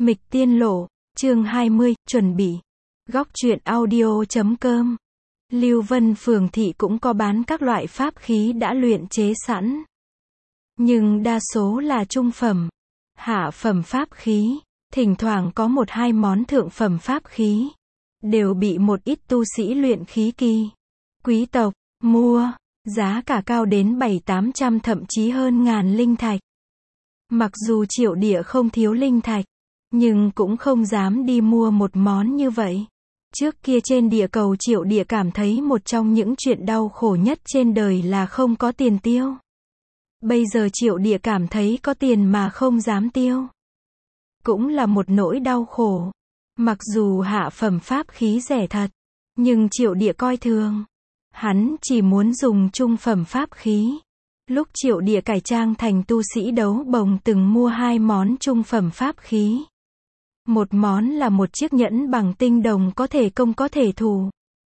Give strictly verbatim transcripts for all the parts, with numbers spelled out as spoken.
Mịch Tiên Lộ, chương hai mươi, chuẩn bị. Góc truyện audio chấm com. Lưu Vân Phường thị cũng có bán các loại pháp khí đã luyện chế sẵn. Nhưng đa số là trung phẩm, hạ phẩm pháp khí, thỉnh thoảng có một hai món thượng phẩm pháp khí. Đều bị một ít tu sĩ luyện khí kỳ, quý tộc, mua, giá cả cao đến bảy tám trăm thậm chí hơn ngàn linh thạch. Mặc dù Triệu Địa không thiếu linh thạch, nhưng cũng không dám đi mua một món như vậy. Trước kia trên địa cầu Triệu Địa cảm thấy một trong những chuyện đau khổ nhất trên đời là không có tiền tiêu. Bây giờ Triệu Địa cảm thấy có tiền mà không dám tiêu, cũng là một nỗi đau khổ. Mặc dù hạ phẩm pháp khí rẻ thật, nhưng Triệu Địa coi thường. Hắn chỉ muốn dùng trung phẩm pháp khí. Lúc Triệu Địa cải trang thành tu sĩ đấu bồng từng mua hai món trung phẩm pháp khí. Một món là một chiếc nhẫn bằng tinh đồng có thể công có thể thủ.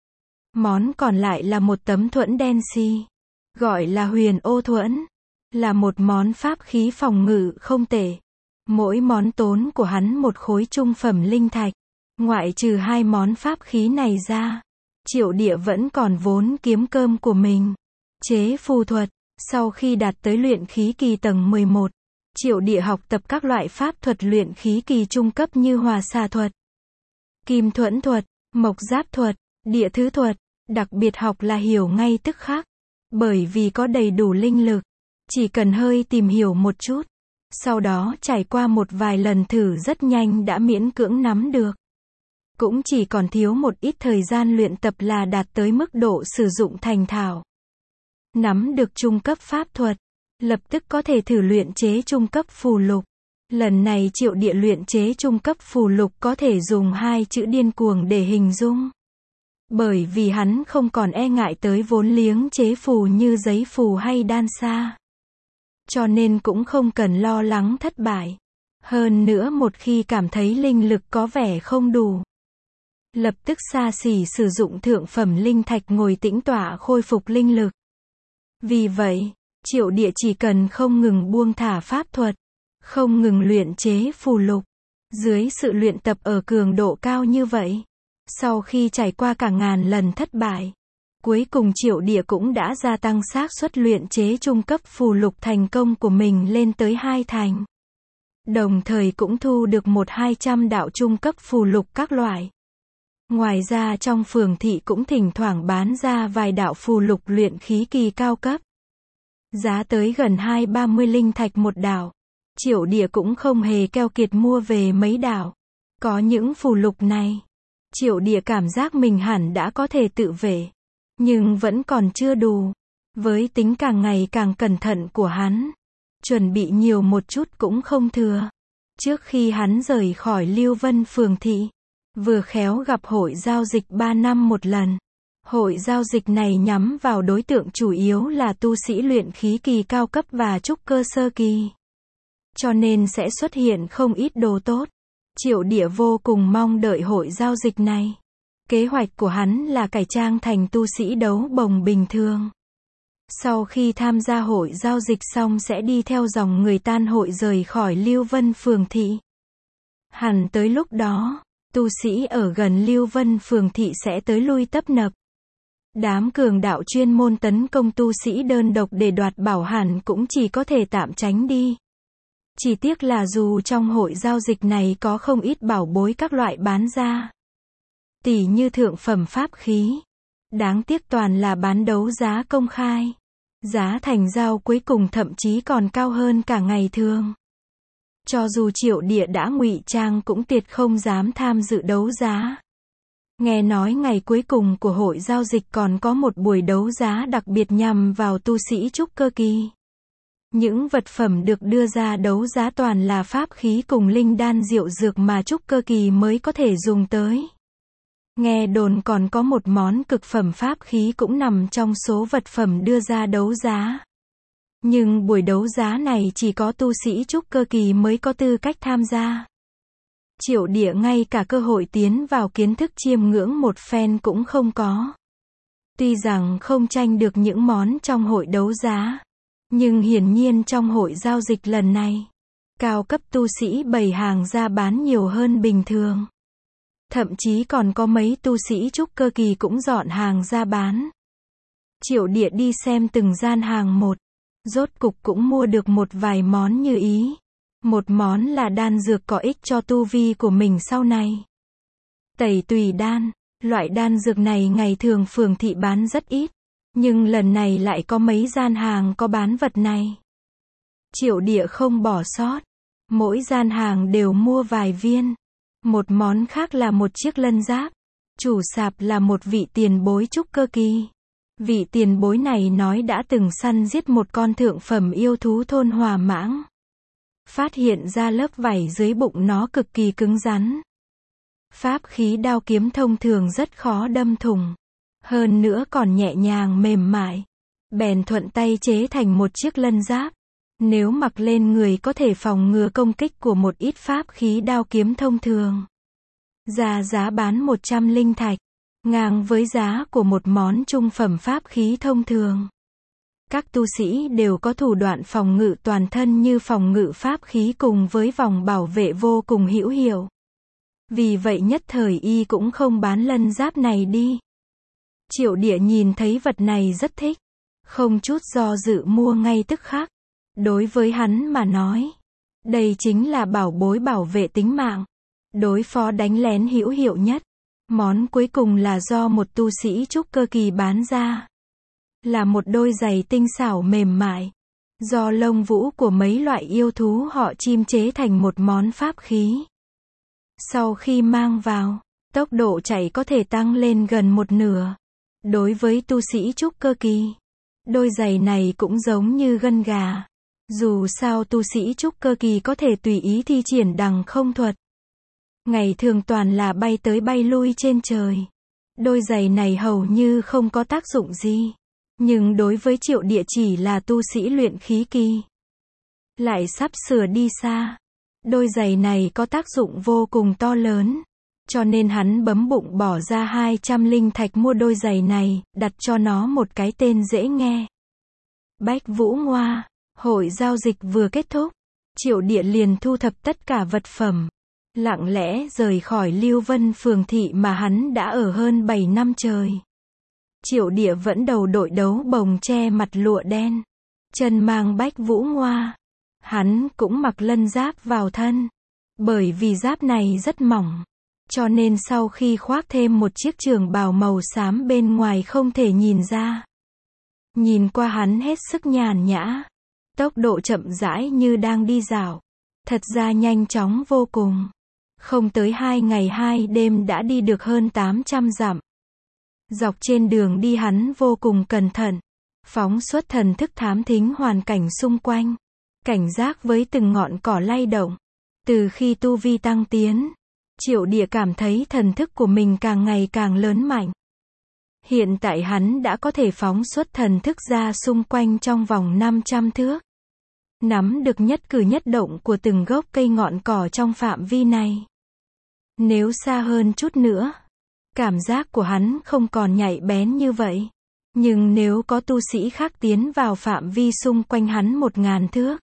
Món còn lại là một tấm thuẫn đen xi, gọi là Huyền Ô Thuẫn, là một món pháp khí phòng ngự không tệ. Mỗi món tốn của hắn một khối trung phẩm linh thạch. Ngoại trừ hai món pháp khí này ra, Triệu Địa vẫn còn vốn kiếm cơm của mình. Chế phù thuật. Sau khi đạt tới luyện khí kỳ tầng mười một, Triệu Địa học tập các loại pháp thuật luyện khí kỳ trung cấp như hòa xà thuật, kim thuẫn thuật, mộc giáp thuật, địa thứ thuật. Đặc biệt học là hiểu ngay tức khắc, bởi vì có đầy đủ linh lực, chỉ cần hơi tìm hiểu một chút, sau đó trải qua một vài lần thử rất nhanh đã miễn cưỡng nắm được. Cũng chỉ còn thiếu một ít thời gian luyện tập là đạt tới mức độ sử dụng thành thạo. Nắm được trung cấp pháp thuật, lập tức có thể thử luyện chế trung cấp phù lục. Lần này Triệu Địa luyện chế trung cấp phù lục có thể dùng hai chữ điên cuồng để hình dung. Bởi vì hắn không còn e ngại tới vốn liếng chế phù như giấy phù hay đan sa. Cho nên cũng không cần lo lắng thất bại. Hơn nữa một khi cảm thấy linh lực có vẻ không đủ, lập tức xa xỉ sử dụng thượng phẩm linh thạch ngồi tĩnh tọa khôi phục linh lực. Vì vậy, Triệu Địa chỉ cần không ngừng buông thả pháp thuật, không ngừng luyện chế phù lục, dưới sự luyện tập ở cường độ cao như vậy, sau khi trải qua cả ngàn lần thất bại, cuối cùng Triệu Địa cũng đã gia tăng xác suất luyện chế trung cấp phù lục thành công của mình lên tới hai thành. Đồng thời cũng thu được một hai trăm đạo trung cấp phù lục các loại. Ngoài ra trong phường thị cũng thỉnh thoảng bán ra vài đạo phù lục luyện khí kỳ cao cấp. Giá tới gần hai ba mươi linh thạch một đạo. Triệu Địa cũng không hề keo kiệt mua về mấy đạo. Có những phù lục này, Triệu Địa cảm giác mình hẳn đã có thể tự vệ. Nhưng vẫn còn chưa đủ. Với tính càng ngày càng cẩn thận của hắn, chuẩn bị nhiều một chút cũng không thừa. Trước khi hắn rời khỏi Lưu Vân Phường thị, vừa khéo gặp hội giao dịch ba năm một lần. Hội giao dịch này nhắm vào đối tượng chủ yếu là tu sĩ luyện khí kỳ cao cấp và trúc cơ sơ kỳ. Cho nên sẽ xuất hiện không ít đồ tốt. Triệu Địa vô cùng mong đợi hội giao dịch này. Kế hoạch của hắn là cải trang thành tu sĩ đấu bồng bình thường. Sau khi tham gia hội giao dịch xong sẽ đi theo dòng người tan hội rời khỏi Lưu Vân Phường thị. Hẳn tới lúc đó, tu sĩ ở gần Lưu Vân Phường thị sẽ tới lui tấp nập. Đám cường đạo chuyên môn tấn công tu sĩ đơn độc để đoạt bảo hẳn cũng chỉ có thể tạm tránh đi. Chỉ tiếc là dù trong hội giao dịch này có không ít bảo bối các loại bán ra, tỉ như thượng phẩm pháp khí, đáng tiếc toàn là bán đấu giá công khai. Giá thành giao cuối cùng thậm chí còn cao hơn cả ngày thường. Cho dù Triệu Địa đã ngụy trang cũng tuyệt không dám tham dự đấu giá. Nghe nói ngày cuối cùng của hội giao dịch còn có một buổi đấu giá đặc biệt nhằm vào tu sĩ trúc cơ kỳ. Những vật phẩm được đưa ra đấu giá toàn là pháp khí cùng linh đan diệu dược mà trúc cơ kỳ mới có thể dùng tới. Nghe đồn còn có một món cực phẩm pháp khí cũng nằm trong số vật phẩm đưa ra đấu giá. Nhưng buổi đấu giá này chỉ có tu sĩ trúc cơ kỳ mới có tư cách tham gia. Triệu Địa ngay cả cơ hội tiến vào kiến thức chiêm ngưỡng một phen cũng không có. Tuy rằng không tranh được những món trong hội đấu giá, nhưng hiển nhiên trong hội giao dịch lần này, Cao cấp tu sĩ bày hàng ra bán nhiều hơn bình thường. Thậm chí còn có mấy tu sĩ trúc cơ kỳ cũng dọn hàng ra bán. Triệu Địa đi xem từng gian hàng một. Rốt cục cũng mua được một vài món như ý. Một món là đan dược có ích cho tu vi của mình sau này. Tẩy tùy đan. Loại đan dược này ngày thường phường thị bán rất ít. Nhưng lần này lại có mấy gian hàng có bán vật này. Triệu Địa không bỏ sót. Mỗi gian hàng đều mua vài viên. Một món khác là một chiếc lân giáp. Chủ sạp là một vị tiền bối trúc cơ kỳ. Vị tiền bối này nói đã từng săn giết một con thượng phẩm yêu thú thôn Hòa Mãng. Phát hiện ra lớp vảy dưới bụng nó cực kỳ cứng rắn. Pháp khí đao kiếm thông thường rất khó đâm thủng. Hơn nữa còn nhẹ nhàng mềm mại. Bèn thuận tay chế thành một chiếc lân giáp. Nếu mặc lên người có thể phòng ngừa công kích của một ít pháp khí đao kiếm thông thường. Ra giá bán một trăm linh thạch. Ngang với giá của một món trung phẩm pháp khí thông thường. Các tu sĩ đều có thủ đoạn phòng ngự toàn thân như phòng ngự pháp khí cùng với vòng bảo vệ vô cùng hữu hiệu. Vì vậy nhất thời y cũng không bán lân giáp này đi. Triệu Địa nhìn thấy vật này rất thích. Không chút do dự mua ngay tức khắc. Đối với hắn mà nói, đây chính là bảo bối bảo vệ tính mạng. Đối phó đánh lén hữu hiệu nhất. Món cuối cùng là do một tu sĩ trúc cơ kỳ bán ra. Là một đôi giày tinh xảo mềm mại. Do lông vũ của mấy loại yêu thú họ chim chế thành một món pháp khí. Sau khi mang vào, tốc độ chạy có thể tăng lên gần một nửa. Đối với tu sĩ trúc cơ kỳ, đôi giày này cũng giống như gân gà. Dù sao tu sĩ trúc cơ kỳ có thể tùy ý thi triển đằng không thuật. Ngày thường toàn là bay tới bay lui trên trời. Đôi giày này hầu như không có tác dụng gì. Nhưng đối với Triệu Địa chỉ là tu sĩ luyện khí kỳ. Lại sắp sửa đi xa. Đôi giày này có tác dụng vô cùng to lớn. Cho nên hắn bấm bụng bỏ ra hai trăm linh thạch mua đôi giày này, đặt cho nó một cái tên dễ nghe. Bách Vũ Ngoa. Hội giao dịch vừa kết thúc. Triệu Địa liền thu thập tất cả vật phẩm. Lặng lẽ rời khỏi Lưu Vân phường thị mà hắn đã ở hơn bảy năm trời. Triệu Địa vẫn đầu đội đấu bồng che mặt lụa đen. Chân mang Bách Vũ Ngoa. Hắn cũng mặc lân giáp vào thân. Bởi vì giáp này rất mỏng. Cho nên sau khi khoác thêm một chiếc trường bào màu xám bên ngoài không thể nhìn ra. Nhìn qua hắn hết sức nhàn nhã. Tốc độ chậm rãi như đang đi dạo. Thật ra nhanh chóng vô cùng. Không tới hai ngày hai đêm đã đi được hơn tám trăm dặm. Dọc trên đường đi hắn vô cùng cẩn thận. Phóng xuất thần thức thám thính hoàn cảnh xung quanh. Cảnh giác với từng ngọn cỏ lay động. Từ khi tu vi tăng tiến, Triệu Địa cảm thấy thần thức của mình càng ngày càng lớn mạnh. Hiện tại hắn đã có thể phóng xuất thần thức ra xung quanh trong vòng năm trăm thước. Nắm được nhất cử nhất động của từng gốc cây ngọn cỏ trong phạm vi này. Nếu xa hơn chút nữa, cảm giác của hắn không còn nhạy bén như vậy. Nhưng nếu có tu sĩ khác tiến vào phạm vi xung quanh hắn một ngàn thước,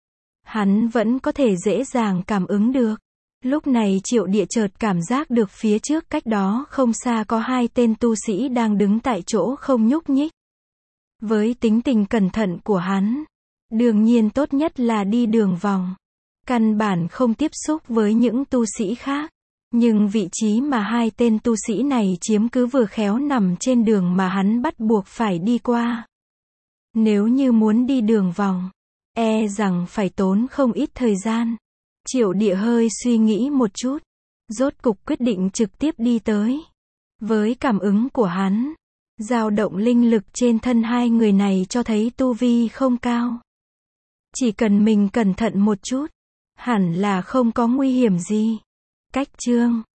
hắn vẫn có thể dễ dàng cảm ứng được. Lúc này Triệu Địa chợt cảm giác được phía trước cách đó không xa có hai tên tu sĩ đang đứng tại chỗ không nhúc nhích. Với tính tình cẩn thận của hắn, đương nhiên tốt nhất là đi đường vòng. Căn bản không tiếp xúc với những tu sĩ khác. Nhưng vị trí mà hai tên tu sĩ này chiếm cứ vừa khéo nằm trên đường mà hắn bắt buộc phải đi qua. Nếu như muốn đi đường vòng, e rằng phải tốn không ít thời gian. Triệu Địa hơi suy nghĩ một chút. Rốt cục quyết định trực tiếp đi tới. Với cảm ứng của hắn, dao động linh lực trên thân hai người này cho thấy tu vi không cao. Chỉ cần mình cẩn thận một chút, hẳn là không có nguy hiểm gì. Cách chương